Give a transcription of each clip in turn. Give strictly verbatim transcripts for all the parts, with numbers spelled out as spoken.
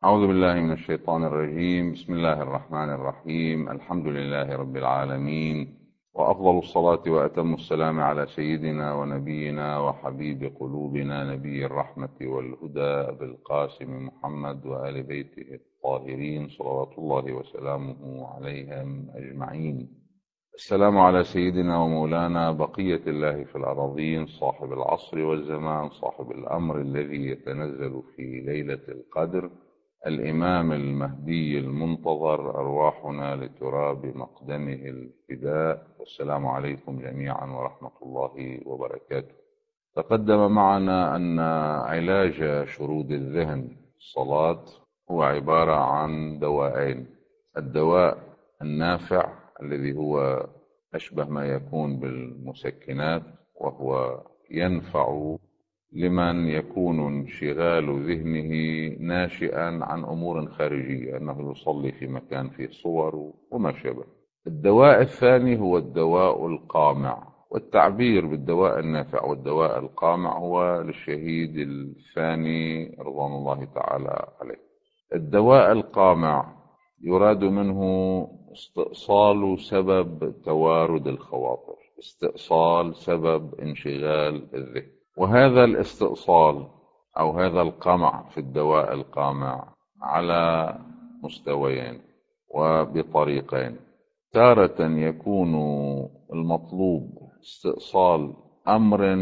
أعوذ بالله من الشيطان الرجيم. بسم الله الرحمن الرحيم. الحمد لله رب العالمين، وأفضل الصلاة وأتم السلام على سيدنا ونبينا وحبيب قلوبنا نبي الرحمة والهدى أبي القاسم محمد وآل بيته الطاهرين صلوات الله وسلامه عليهم أجمعين. السلام على سيدنا ومولانا بقية الله في الأراضين، صاحب العصر والزمان، صاحب الأمر الذي يتنزل في ليلة القدر، الإمام المهدي المنتظر، أرواحنا لتراب مقدمه الفداء. والسلام عليكم جميعا ورحمة الله وبركاته. تقدم معنا أن علاج شرود الذهن الصلاة هو عبارة عن دواءين: الدواء النافع الذي هو أشبه ما يكون بالمسكنات، وهو ينفع لمن يكون انشغال ذهنه ناشئا عن أمور خارجية، أنه يصلي في مكان فيه صور وما شابه. الدواء الثاني هو الدواء القامع، والتعبير بالدواء النافع والدواء القامع هو للشهيد الثاني رضوان الله تعالى عليه. الدواء القامع يراد منه استئصال سبب توارد الخواطر، استئصال سبب انشغال الذهن. وهذا الاستئصال أو هذا القمع في الدواء القامع على مستويين وبطريقين. تارة يكون المطلوب استئصال أمر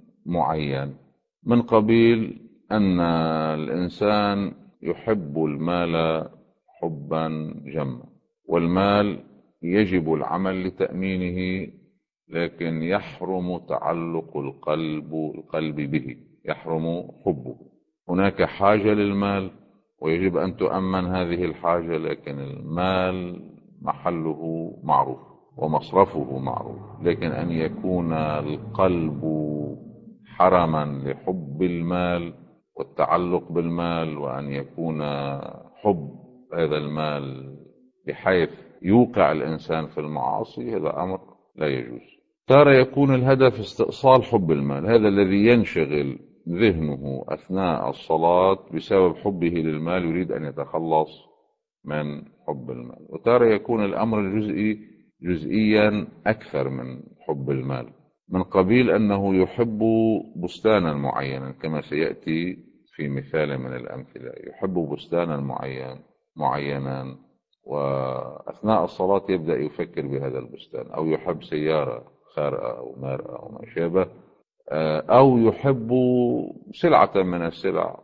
معين، من قبيل أن الإنسان يحب المال حبا جما، والمال يجب العمل لتأمينه، لكن يحرم تعلق القلب القلب به، يحرم حبه. هناك حاجة للمال ويجب أن تؤمن هذه الحاجة، لكن المال محله معروف ومصرفه معروف. لكن أن يكون القلب حرما لحب المال والتعلق بالمال، وأن يكون حب هذا المال بحيث يوقع الإنسان في المعاصي، هذا أمر لا يجوز. ترى يكون الهدف استئصال حب المال، هذا الذي ينشغل ذهنه أثناء الصلاة بسبب حبه للمال، يريد أن يتخلص من حب المال. وترى يكون الأمر الجزئي جزئيا أكثر من حب المال، من قبيل أنه يحب بستانا معينا كما سيأتي في مثال من الأمثلة، يحب بستانا معين معينا وأثناء الصلاة يبدأ يفكر بهذا البستان، أو يحب سيارة خارقة أو مارقة أو ما شابه، أو يحب سلعة من السلع.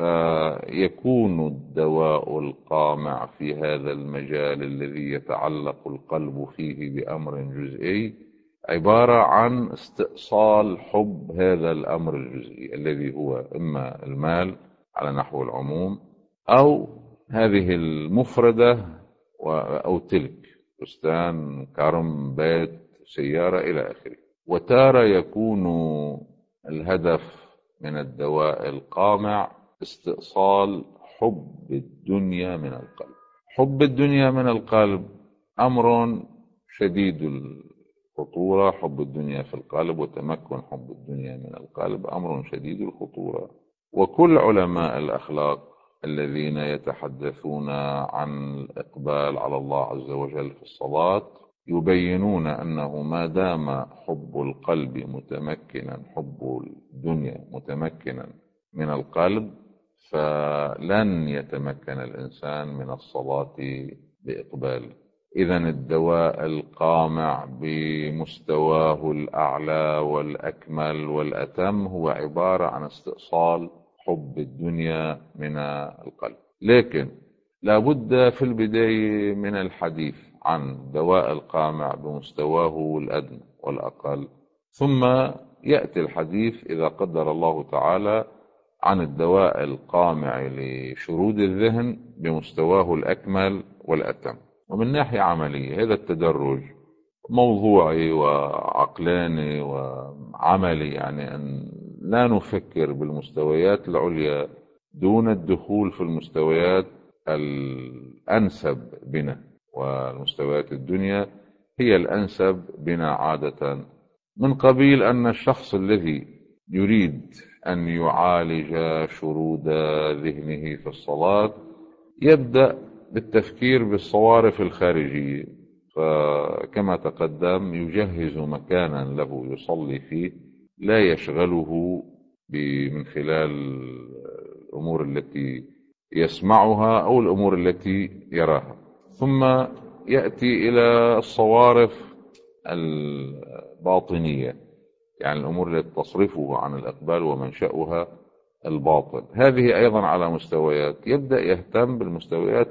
فيكون الدواء القامع في هذا المجال الذي يتعلق القلب فيه بأمر جزئي عبارة عن استئصال حب هذا الأمر الجزئي الذي هو إما المال على نحو العموم، أو هذه المفردة أو تلك بستان، كرم، بيت، سيارة إلى آخره. وتارة يكون الهدف من الدواء القامع استئصال حب الدنيا من القلب. حب الدنيا من القلب أمر شديد الخطورة، حب الدنيا في القلب وتمكن حب الدنيا من القلب أمر شديد الخطورة. وكل علماء الأخلاق الذين يتحدثون عن الإقبال على الله عز وجل في الصلاة يبينون أنه ما دام حب القلب متمكنا، حب الدنيا متمكنا من القلب، فلن يتمكن الإنسان من الصلاة بإقبال. إذن الدواء القامع بمستواه الأعلى والأكمل والأتم هو عبارة عن استئصال حب الدنيا من القلب. لكن لابد في البداية من الحديث عن دواء القامع بمستواه الأدنى والأقل، ثم يأتي الحديث إذا قدر الله تعالى عن الدواء القامع لشرود الذهن بمستواه الأكمل والأتم. ومن ناحية عملية هذا التدرج موضوعي وعقلاني وعملي، يعني أن لا نفكر بالمستويات العليا دون الدخول في المستويات الأنسب بنا، والمستويات الدنيا هي الأنسب بنا عادة، من قبيل أن الشخص الذي يريد أن يعالج شرود ذهنه في الصلاة يبدأ بالتفكير بالصوارف الخارجية، فكما تقدم يجهز مكانا له يصلي فيه لا يشغله من خلال الأمور التي يسمعها أو الأمور التي يراها. ثم يأتي إلى الصوارف الباطنية، يعني الأمور التي تصرفه عن الإقبال ومنشأها الباطن. هذه أيضا على مستويات، يبدأ يهتم بالمستويات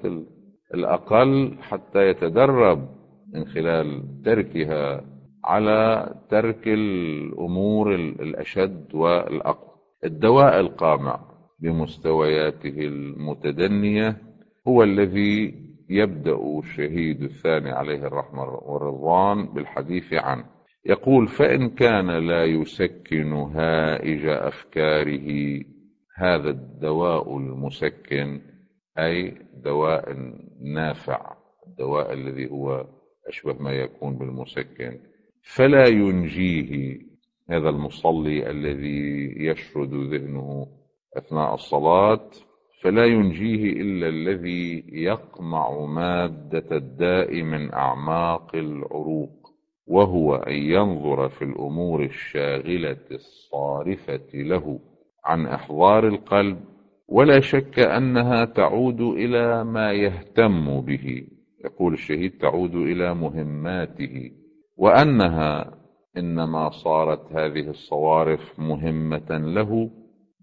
الأقل حتى يتدرب من خلال تركها على ترك الأمور الأشد والأقوى. الدواء القامع بمستوياته المتدنية هو الذي يبدأ الشهيد الثاني عليه الرحمة والرضوان بالحديث عنه. يقول: فإن كان لا يسكن هائج أفكاره، هذا الدواء المسكن أي دواء نافع، الدواء الذي هو أشبه ما يكون بالمسكن، فلا ينجيه هذا المصلي الذي يشرد ذهنه أثناء الصلاة، فلا ينجيه إلا الذي يقمع مادة الداء من أعماق العروق، وهو أن ينظر في الأمور الشاغلة الصارفة له عن إحضار القلب، ولا شك أنها تعود إلى ما يهتم به. يقول الشهيد: تعود إلى مهماته، وأنها إنما صارت هذه الصوارف مهمة له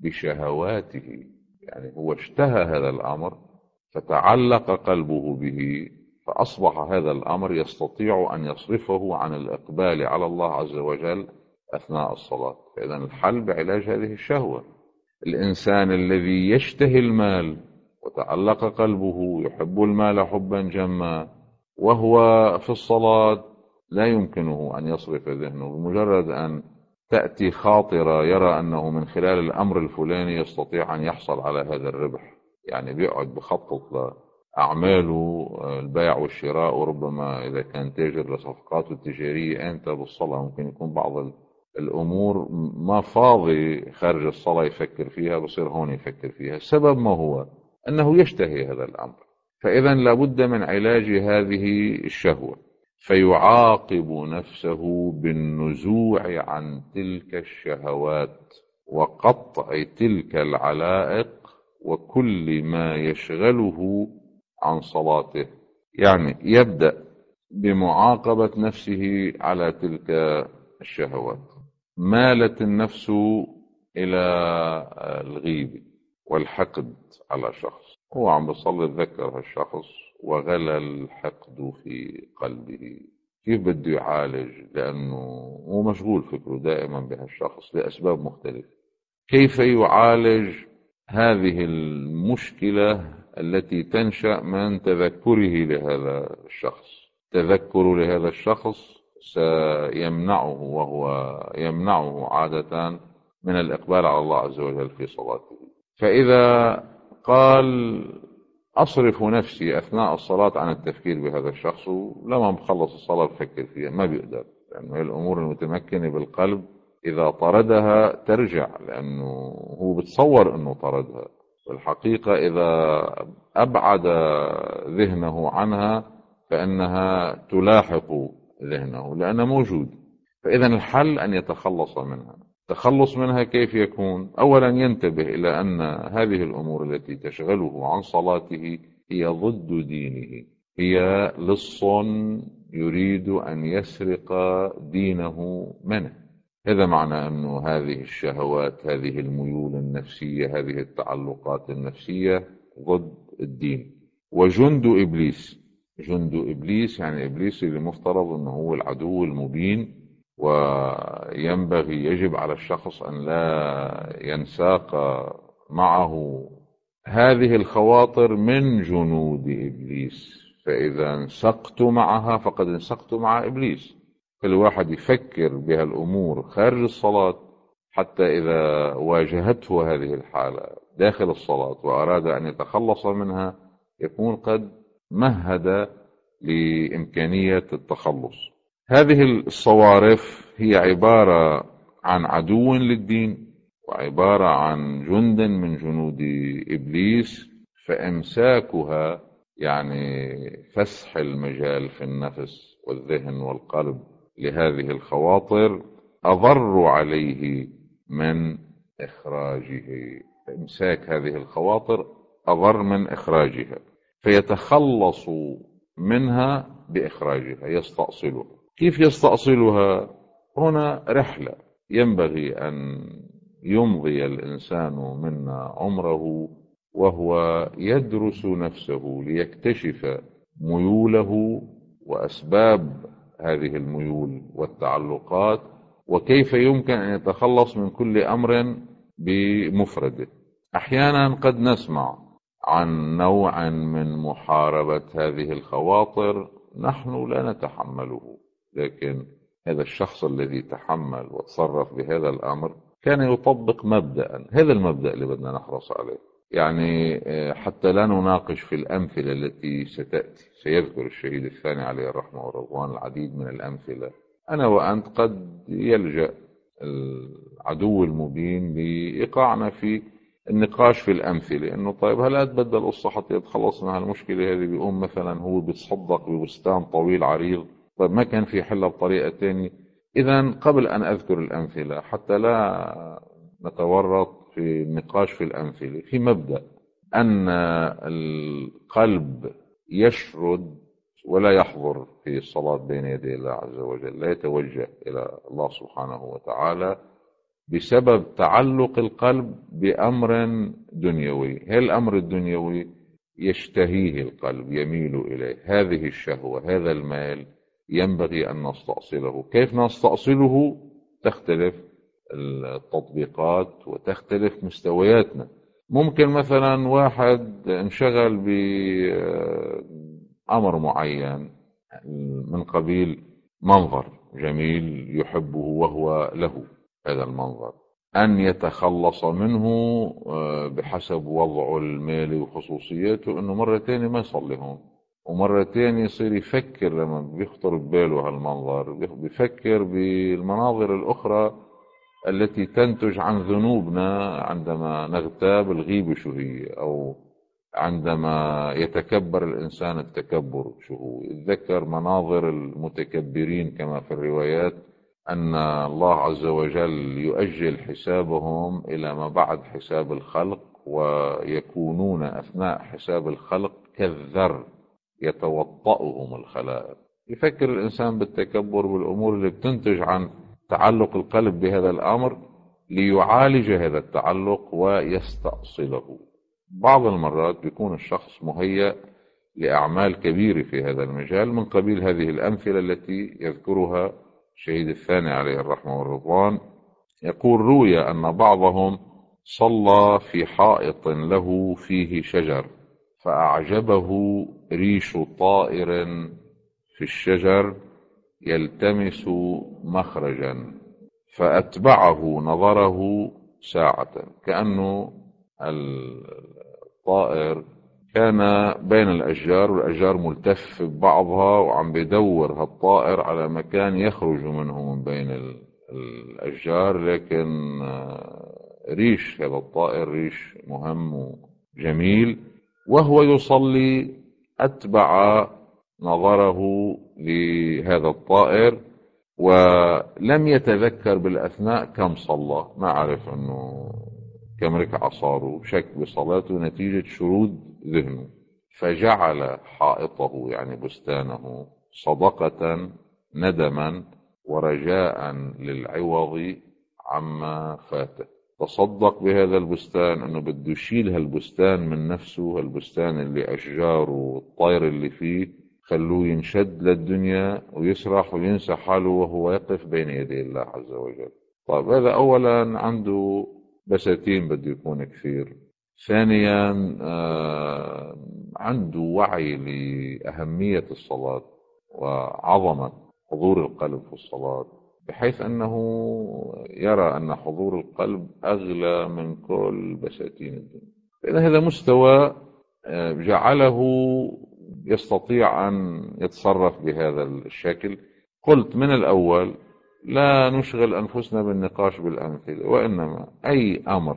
بشهواته، يعني هو اشتهى هذا الأمر فتعلق قلبه به، فأصبح هذا الأمر يستطيع أن يصرفه عن الإقبال على الله عز وجل أثناء الصلاة. فإذا الحل بعلاج هذه الشهوة. الإنسان الذي يشتهي المال وتعلق قلبه يحب المال حبا جما، وهو في الصلاة لا يمكنه أن يصرف ذهنه، بمجرد أن تأتي خاطرة يرى أنه من خلال الأمر الفلاني يستطيع أن يحصل على هذا الربح، يعني بيقعد بخطط لأعماله البيع والشراء، وربما إذا كان تاجر لصفقاته التجارية أنت بالصلاة ممكن يكون بعض الأمور ما فاضي خارج الصلاة يفكر فيها، بصير هون يفكر فيها. السبب ما هو؟ أنه يشتهي هذا الأمر. فإذا لابد من علاج هذه الشهوة، فيعاقب نفسه بالنزوع عن تلك الشهوات وقطع تلك العلائق وكل ما يشغله عن صلاته. يعني يبدأ بمعاقبة نفسه على تلك الشهوات. مالت النفس إلى الغيبة والحقد على شخص، هو عم بصلي تذكر هالشخص وغلى الحقد في قلبه. كيف بده يعالج؟ لأنه هو مشغول فكره دائما بهالشخص لأسباب مختلفة. كيف يعالج هذه المشكلة التي تنشأ من تذكره لهذا الشخص؟ تذكر لهذا الشخص سيمنعه، وهو يمنعه عادة من الإقبال على الله عز وجل في صلاته. فإذا قال أصرف نفسي أثناء الصلاة عن التفكير بهذا الشخص، لما بخلص الصلاة بفكر فيها، ما بيقدر، لأنه الأمور المتمكنة بالقلب إذا طردها ترجع، لأنه هو بتصور أنه طردها، والحقيقة إذا أبعد ذهنه عنها فإنها تلاحق ذهنه لأنها موجود. فإذا الحل أن يتخلص منها. التخلص منها كيف يكون؟ أولا ينتبه إلى أن هذه الأمور التي تشغله عن صلاته هي ضد دينه، هي لص يريد أن يسرق دينه منه. هذا معنى أن هذه الشهوات، هذه الميول النفسية، هذه التعلقات النفسية ضد الدين. وجند إبليس، جند إبليس يعني إبليس اللي مفترض أنه هو العدو المبين، وينبغي يجب على الشخص أن لا ينساق معه هذه الخواطر من جنود إبليس. فإذا انسقت معها فقد انسقت مع إبليس. كل واحد يفكر بهالأمور خارج الصلاة، حتى إذا واجهته هذه الحالة داخل الصلاة وأراد أن يتخلص منها يكون قد مهد لإمكانية التخلص. هذه الصوارف هي عبارة عن عدو للدين، وعبارة عن جند من جنود إبليس، فإمساكها يعني فسح المجال في النفس والذهن والقلب لهذه الخواطر أضر عليه من إخراجه. إمساك هذه الخواطر أضر من إخراجها، فيتخلص منها بإخراجها، يستأصلها. كيف يستأصلها؟ هنا رحلة ينبغي أن يمضي الإنسان منا عمره وهو يدرس نفسه ليكتشف ميوله وأسباب هذه الميول والتعلقات، وكيف يمكن أن يتخلص من كل أمر بمفرده. أحيانا قد نسمع عن نوع من محاربة هذه الخواطر نحن لا نتحمله، لكن هذا الشخص الذي تحمل وتصرف بهذا الأمر كان يطبق مبدأ، هذا المبدأ اللي بدنا نحرص عليه. يعني حتى لا نناقش في الأمثلة التي ستأتي، سيذكر الشهيد الثاني عليه الرحمة والرضوان العديد من الأمثلة. أنا وأنت قد يلجأ العدو المبين لإيقاعنا في النقاش في الأمثلة، إنه طيب هل أتبدل القصة حتى يتخلص من هالمشكلة هذه؟ بيقوم مثلا هو بيتصدق ببستان طويل عريض، طيب ما كان في حلها بطريقة تانية؟ إذا قبل أن أذكر الأمثلة حتى لا نتورط في النقاش في الأمثلة، في مبدأ أن القلب يشرد ولا يحضر في الصلاة بين يدي الله عز وجل، لا يتوجه إلى الله سبحانه وتعالى بسبب تعلق القلب بأمر دنيوي. هل الأمر الدنيوي يشتهيه القلب، يميل إليه، هذه الشهوة، هذا المال ينبغي أن نستأصله. كيف نستأصله؟ تختلف التطبيقات وتختلف مستوياتنا. ممكن مثلا واحد انشغل بأمر معين من قبيل منظر جميل يحبه وهو له هذا المنظر، أن يتخلص منه بحسب وضعه المالي وخصوصياته، أنه مرة تانية ما يصلي هون، ومرة تانية يصير يفكر لما بيخطر بباله هالمنظر، بيفكر بالمناظر الأخرى التي تنتج عن ذنوبنا عندما نغتاب الغيبة شو هي، أو عندما يتكبر الإنسان التكبر شو هو. يتذكر مناظر المتكبرين كما في الروايات أن الله عز وجل يؤجل حسابهم إلى ما بعد حساب الخلق، ويكونون أثناء حساب الخلق كالذر يتوطأهم الخلائق. يفكر الإنسان بالتكبر بالأمور اللي بتنتج عن تعلق القلب بهذا الأمر ليعالج هذا التعلق ويستأصله. بعض المرات بيكون الشخص مهيأ لأعمال كبيرة في هذا المجال من قبيل هذه الأمثلة التي يذكرها الشهيد الثاني عليه الرحمة والرضوان. يقول: روي أن بعضهم صلى في حائط له فيه شجر، فأعجبه ريش طائر في الشجر يلتمس مخرجا، فأتبعه نظره ساعة، كأنه الطائر كان بين الأشجار والأشجار ملتف ببعضها، وعم بدور هالطائر على مكان يخرج منه من بين الأشجار، لكن ريش هذا الطائر ريش مهم وجميل، وهو يصلي أتبع نظره لهذا الطائر، ولم يتذكر بالأثناء كم صلى، ما عرف أنه كم ركعة صاروا، شك بصلاته نتيجة شرود ذهنه، فجعل حائطه يعني بستانه صدقة ندما ورجاء للعوض عما فاته. تصدق بهذا البستان، انه بده يشيل هالبستان من نفسه، هالبستان اللي اشجاره والطير اللي فيه خلوه ينشد للدنيا ويسرح وينسى حاله وهو يقف بين يدي الله عز وجل. طيب هذا اولا عنده بساتين بده يكون كثير. ثانيا آه عنده وعي لأهمية الصلاة وعظمة حضور القلب في الصلاة، بحيث أنه يرى أن حضور القلب أغلى من كل بساتين الدنيا. فإذا هذا مستوى جعله يستطيع أن يتصرف بهذا الشكل. قلت من الأول لا نشغل أنفسنا بالنقاش بالأمثلة، وإنما أي أمر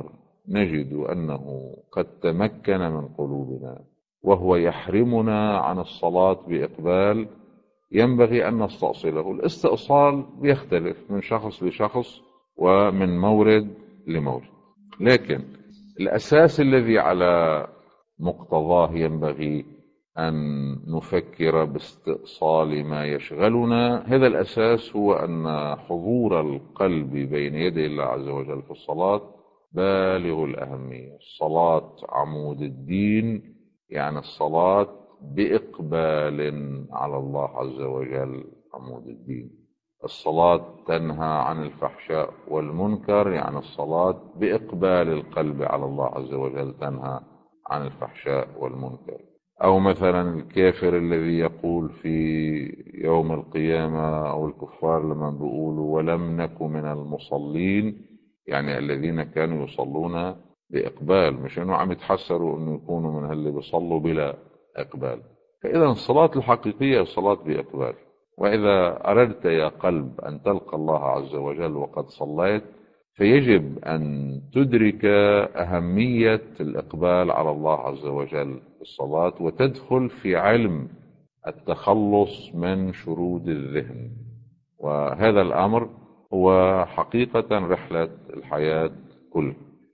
نجد أنه قد تمكن من قلوبنا وهو يحرمنا عن الصلاة بإقبال، ينبغي أن نستأصله. الاستئصال بيختلف من شخص لشخص ومن مورد لمورد، لكن الأساس الذي على مقتضاه ينبغي أن نفكر باستئصال ما يشغلنا. هذا الأساس هو أن حضور القلب بين يدي الله عز وجل في الصلاة بالغ الأهمية. الصلاة عمود الدين، يعني الصلاة بإقبال على الله عز وجل عمود الدين. الصلاة تنهى عن الفحشاء والمنكر، يعني الصلاة بإقبال القلب على الله عز وجل تنهى عن الفحشاء والمنكر. أو مثلا الكافر الذي يقول في يوم القيامة، أو الكفار لما بيقولوا ولم نك من المصلين، يعني الذين كانوا يصلون بإقبال، مش أنه عم يتحسروا أنه يكونوا من اللي بيصلوا بلا إقبال. فإذا الصلاة الحقيقية الصلاة بإقبال. وإذا أردت يا قلب أن تلقى الله عز وجل وقد صليت، فيجب أن تدرك أهمية الإقبال على الله عز وجل في الصلاة، وتدخل في علم التخلص من شرود الذهن. وهذا الأمر هو حقيقة رحلة الحياة كلها.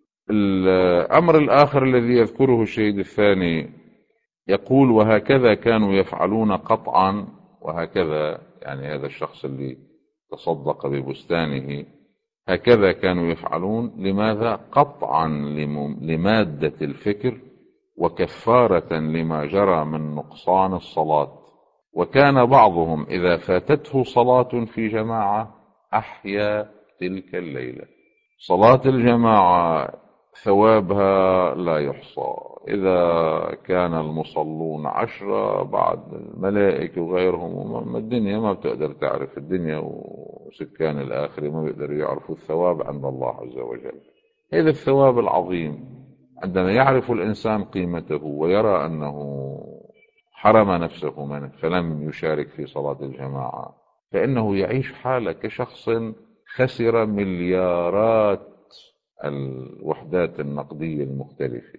الأمر الآخر الذي يذكره الشهيد الثاني يقول وهكذا كانوا يفعلون قطعا. وهكذا يعني هذا الشخص اللي تصدق ببستانه، هكذا كانوا يفعلون. لماذا؟ قطعا لمادة الفكر، وكفارة لما جرى من نقصان الصلاة. وكان بعضهم إذا فاتته صلاة في جماعة أحيا تلك الليلة. صلاة الجماعة ثوابها لا يحصى. إذا كان المصلون عشرة بعد الملائكة وغيرهم، الدنيا ما بتقدر تعرف، الدنيا وسكان الآخرة ما بيقدروا يعرفوا الثواب عند الله عز وجل. هذا الثواب العظيم عندما يعرف الإنسان قيمته ويرى أنه حرم نفسه منه فلم يشارك في صلاة الجماعة، فإنه يعيش حالة كشخص خسر مليارات الوحدات النقدية المختلفة.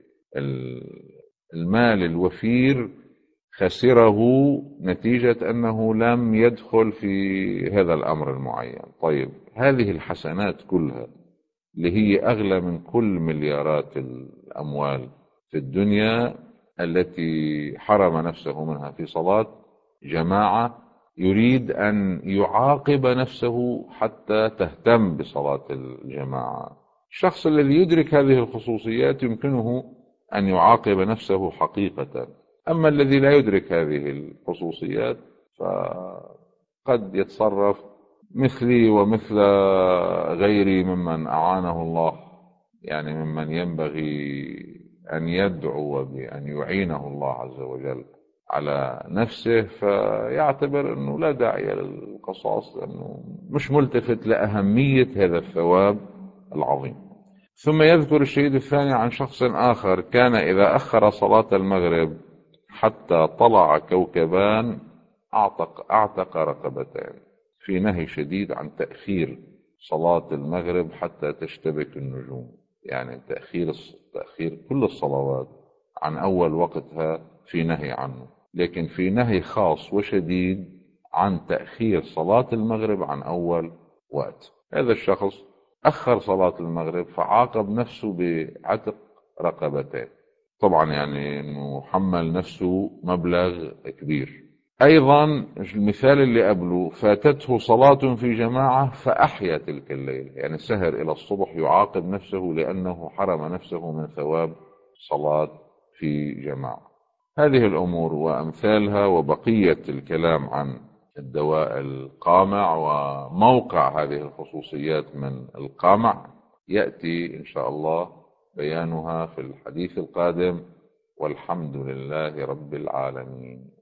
المال الوفير خسره نتيجة أنه لم يدخل في هذا الأمر المعين. طيب، هذه الحسنات كلها اللي هي أغلى من كل مليارات الأموال في الدنيا التي حرم نفسه منها في صلاة جماعة، يريد أن يعاقب نفسه حتى تهتم بصلاة الجماعة. الشخص الذي يدرك هذه الخصوصيات يمكنه أن يعاقب نفسه حقيقة. أما الذي لا يدرك هذه الخصوصيات فقد يتصرف مثلي ومثل غيري ممن أعانه الله، يعني ممن ينبغي أن يدعو بأن يعينه الله عز وجل على نفسه، فيعتبر أنه لا داعي للقصاص لأنه مش ملتفت لأهمية هذا الثواب العظيم. ثم يذكر الشهيد الثاني عن شخص آخر كان إذا أخر صلاة المغرب حتى طلع كوكبان أعتق, أعتق رقبتين، في نهي شديد عن تأخير صلاة المغرب حتى تشتبك النجوم. يعني تأخير, تأخير كل الصلوات عن أول وقتها في نهي عنه، لكن في نهي خاص وشديد عن تأخير صلاة المغرب عن أول وقت. هذا الشخص أخر صلاة المغرب فعاقب نفسه بعتق رقبتين، طبعا يعني أنه حمل نفسه مبلغ كبير. أيضا المثال اللي قبله فاتته صلاة في جماعة فأحيا تلك الليل، يعني سهر إلى الصبح يعاقب نفسه لأنه حرم نفسه من ثواب صلاة في جماعة. هذه الأمور وأمثالها وبقية الكلام عن الدواء القامع وموقع هذه الخصوصيات من القامع يأتي إن شاء الله بيانها في الحديث القادم، والحمد لله رب العالمين.